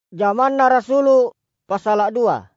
Zaman na Rasulu pasal 2.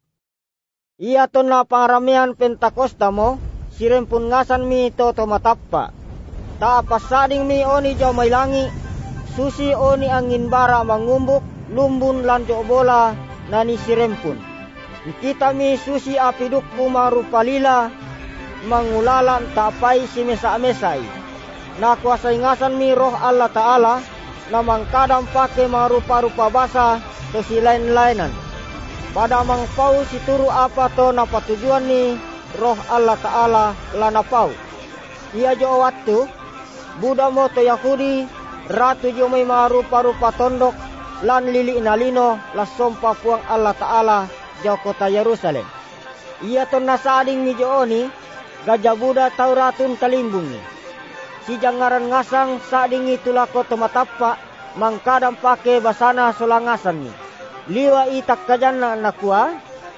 Iya to na pangaramian Pentakosta mo, sirempun ngasan mi to matappa. Ta pasading mi oni jaw may langi, susi oni angin bara mangumbuk, lumbun lanjo bola nani sirempun. Kita mi susi apiduk pumarupalila, mangulalan tapai si mesa-mesai. Na kuasai ngasan mi roh Allah Ta'ala, na mangkadang pake marupa-rupa basa to si lain-lainan. Pada mangpau si turu apa to na patujuan ni roh Allah Ta'ala lanapau. Ia jo waktu Buddha mo to Yahudi ratu jo may marupa-rupa tondok lan lili inalino lasompa puang Allah Ta'ala jo kota Yerusalem. Ia to nasading ni jo oni gajah Buddha tau ratun kalimbung ni. Si jangaran ngasang sading itulah ko tumatapa mangkadang pake basana solangasan ni. Liwa itak kajan na nakua.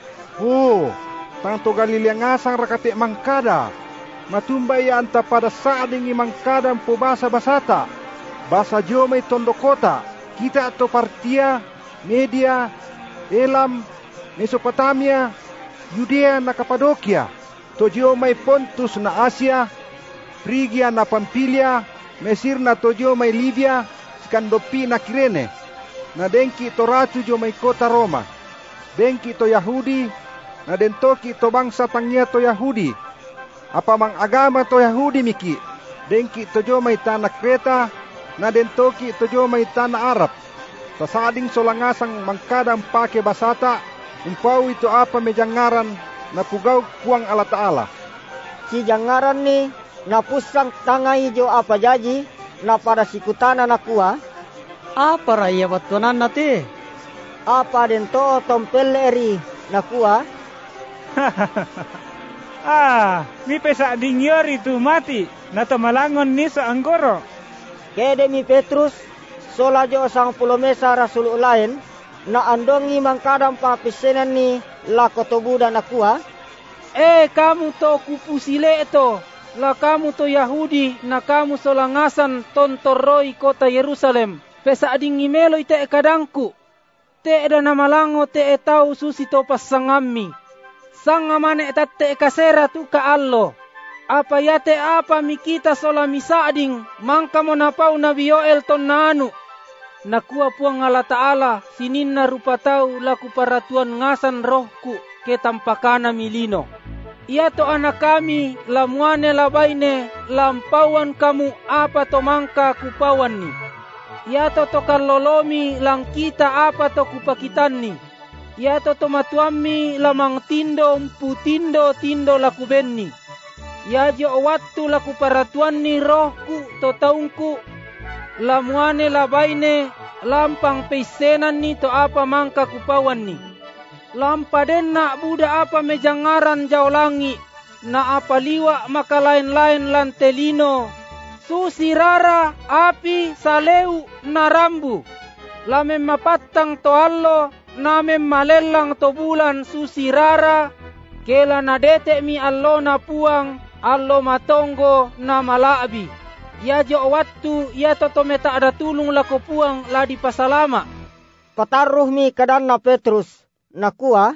Tangto Galilea ngasang rakate mangkada. Matumbay anta pada sading mangkadang po basa basata. Basa jomay tondokota. Kita to Partia, Media, Elam, Mesopotamia, Yudea na Kapadokia. To jomay Pontus na Asia, Frigia na Pampilia, Mesir na tojo may Libya, Skandopi na Kirene, na denki to ratu jo may kota Roma, denki to Yahudi, na dentoki to bangsa tangnya to Yahudi, apa mang agama to Yahudi miki, denki to jo may tanah Kreta, na dentoki to jo may tanah Arab, tasading solangasang mangkadang pake basata, umpaw ito apa mejangaran na pugaw kuang Allah Ta'ala. Si jangaran ni napusang tangai jo apa jaji na pada sikutana nakua. Apa raya watunan nate? Apa den to tompeleri nakua. Mi pesa dingyor itu mati na malangon ni sa anggoro. Kede mi Petrus sola jo sang pulomesa rasul lain na andongi mangkadang papisenan ni lakoto Buddha nakua. Kamu to kupusile to. La kamu to Yahudi na kamu solangasan tontoroi kota Yerusalem. Pesa ading imelo ite kadangku. Te eda na malango te etau susi to pasangami. Sangamane etatte kasera tu ka allo. Apa yate apa mikita sola misading mangka mo napau Nabi Yoel ton nanu. Nakua puang Allah Ta'ala sinin na rupa tau laku paratuan ngasan rohku ke tampakana milino. Ia to anak kami, lamuane labaine, lampauan kamu apa to mangka kupawan ni. Ia to kalolomi lang kita apa to kupakitan ni. Ia to matuami lamang tindo tindo lakuben ni. Ia jo waktu laku paratuan ni rohku to taungku. Lamuane labaine, lampang peisenan ni to apa mangka kupawan ni. Lampaden na Buddha apa mejangaran jaulangi, na apa liwa maka lain-lain lantelino, susi rara api saleu na rambu, lamem mapatang to allo, namem malelang to bulan susi rara, kela na dete mi allo na puang, allo matonggo na malabi. Ya jo waktu ya toto meta ada tulung lako puang la di pasalama. Pataruh mi kadan na Petrus. Nakua,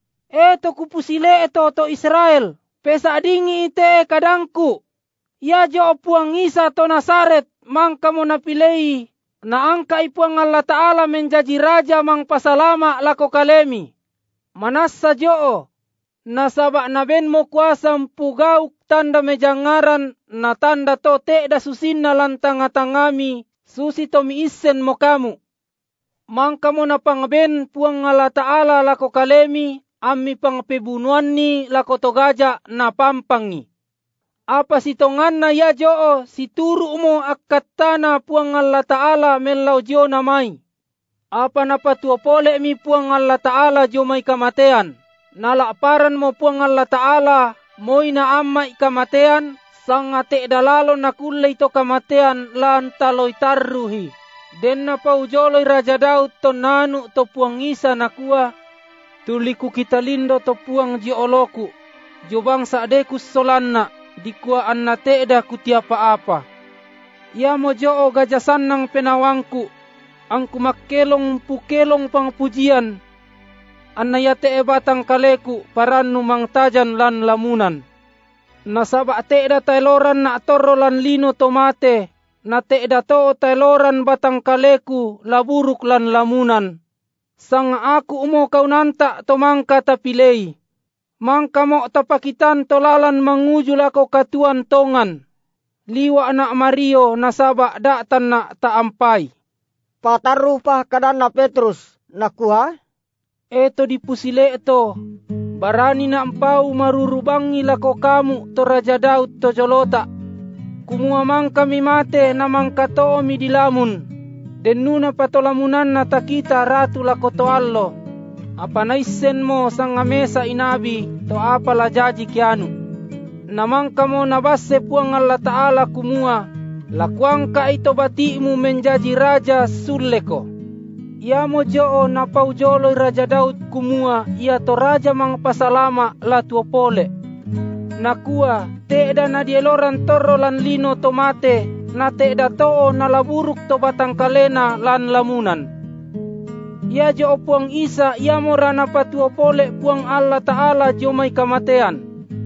to kupusile to Israel, pesa dingi ite kadangku. Ya jo puang Isa to Nasaret, mangka mo napilei, na angka ipuang Allah Ta'ala menjadi raja mang pasalama lako kalemi. Manasa jo, nasabak na ben mo kuasang pugauk tanda mejangaran, na tanda to te da susin na lantang-atangami, susi to miisen mo kamu. Mangka mo na pangben puang Allah Ta'ala lako kalemi, ami pangpebunuan ni lako togaja na pampangi. Apa sitongan na ya joo, situru mo akatana puang Allah Ta'ala menlau jo namay. Apa napatuopole mi puang Allah Ta'ala jo may kamatean. Nalaparan mo puang Allah Ta'ala, moy na amay kamatean, sangate dalalo na kulay to kamatean lan taloy tarruhi. Den na paujoloy Raja Daud to nanu to puang Isa nakua, tuliku kita lindo to puang jioloku, jobang sadeku solanna, dikua anna teeda kutiapa apa. Ia mo joo gajasan ng penawangku, Angku makkelong pukelong pangpujian. Annayate batang kaleku parannu mangtajan lan lamunan. Nasaba te'da tailoran na torro lan lino tomate. Na te'da to tailoran batang kaleku laburuk lan lamunan. Sang aku mo kau nanta to mangka tapilei. Mangka mo tapakitan tolalan manguju lako katuan tongan. Liwa na Mario nasaba datan na taampai. Pataruh pa kadan na Petrus nakuha. Eto dipusile eto. Barani na ampau marurubangi lako kamu to Raja Daud to jolota. Kumua mangka mi mate na mangka to mi dilamun. Denuna patolamunan na takita ratu lako to allo. Apa naisen mo sang mesa inabi to apa la jaji kianu. Namangka mo nabase puang Allah Ta'ala kumua. Lakuangka ito batimu menjadi raja suleko. Ia mo joo na paujolo Raja Daud kumua. Ia to raja mang pasalama la tuopole. Nakua te'da na dieloran torro lan lino tomate. Na te'da too na laburuk to batang kalena lan lamunan. Ia jo puang Isa, ia mo rana patuo pole puang Allah Ta'ala jo may kamatean.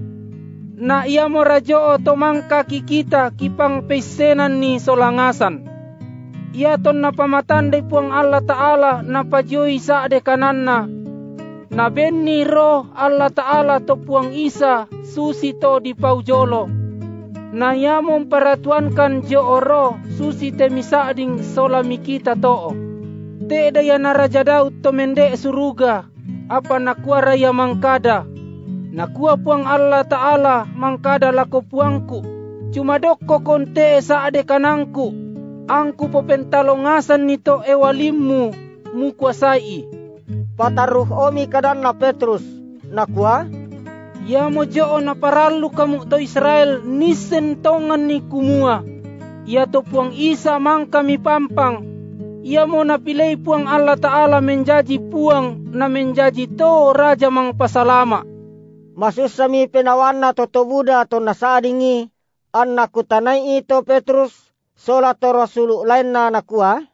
Na ia mo rajo to mangka kikita kipang pesenan ni solangasan. Ia ton na pamatandai puang Allah Ta'ala na pajoy sa de kananna. Na benni roh Allah Ta'ala to puang Isa susi to di paujolo. Na ia mo paratuankan jo oro susi te misading solamikita too. Te'da ya na Raja Daud to mende suruga. Apa nakua raya mangkada. Nakua puang Allah Ta'ala mangkada lako puangku. Cuma dokko konte saade kanangku. Angku popentalongasan nito ewalimmu mukuasai. Pataruh omi kadan na Petrus nakua. Ya mo joo na paralu kamu to Israel nisen tongan ni kumua. Ya to puang Isa mangka mi pampang. Ia mo napilay puang Allah Ta'ala menjadi puang na menjadi to raja mang pasalama. Masus sami penawan na totobuda to nasadingi. An nakutanay ito Petrus. Sola to rasulu lain na nakua.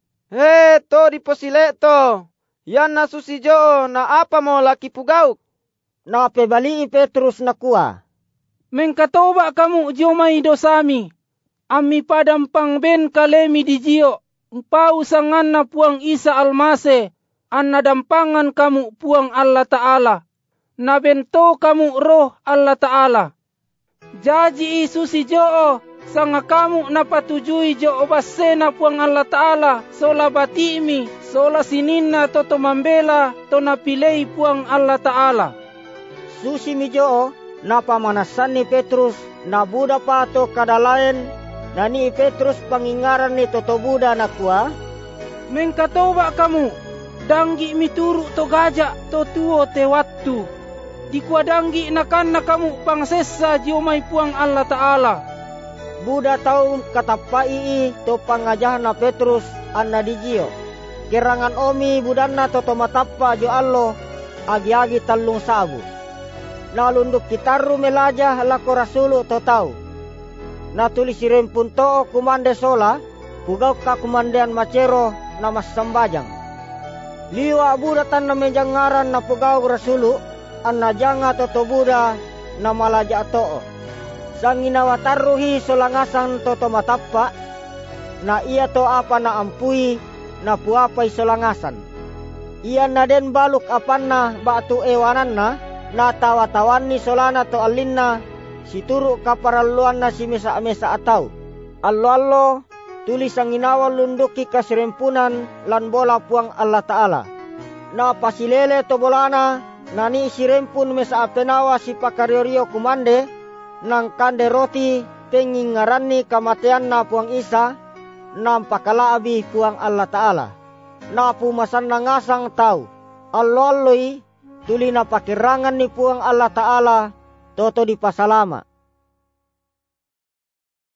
He to diposile to. Yan na susijo na apa mo laki pugauk. Na pebali Petrus nakua. Mengkatoba kamu jomay dosami. Ami padampang ben kalemi di jio. Pau sangan na puang Isa almase, an nadampangan kamu puang Allah Ta'ala, nabento kamu roh Allah Ta'ala. Jaji isusi joo, sanga kamu napatujui joo basena puang Allah Ta'ala, sola batimi, sola sininna toto mambela, to napilei puang Allah Ta'ala. Susi mi joo, napamanasan ni Petrus, nabuda pa to kadalayan, na ni Petrus pangingaran ni totobuda nakua. Mengkatoba kamu, danggi mituru to gajak to tuo te wattu. Dikua danggi nakan na kamu pangsesa jiomay puang Allah Ta'ala. Buda tau katapai to pangajah na Petrus anna dijio. Kirangan omi budanna to tomatappa jo allo agi-agi talung sabu. Nalunduk kitaru melajah lako rasulu to tau. Natulis sirempun to kumande sola, pugaw ka kumandean macero na mas sambajang. Liwa budatan na menjangaran na pugaw rasulu, an najanga toto buda na malaja too. Sang inawataruhi solangasan toto matappa, na iya to apa na ampui na puapay solangasan. Iya na den baluk apan na batu ewanan na tawa-tawan ni solana to alinna, situru kaparaluan na si mesa-mesa ataw. Allo-allo, tulis ang inawal lunduki kasirempunan lan bola puang Allah Ta'ala. Na pasilele to bolana, nani sirempun mesa apenawa si pakaryorio kumande, nang kande roti pengingaran ni kamatean na puang Isa, nang pakalaabi puang Allah Ta'ala. Na pumasan na ngasang tau, allo-alloy, tuli na pakirangan ni puang Allah Ta'ala, toto di pasalama.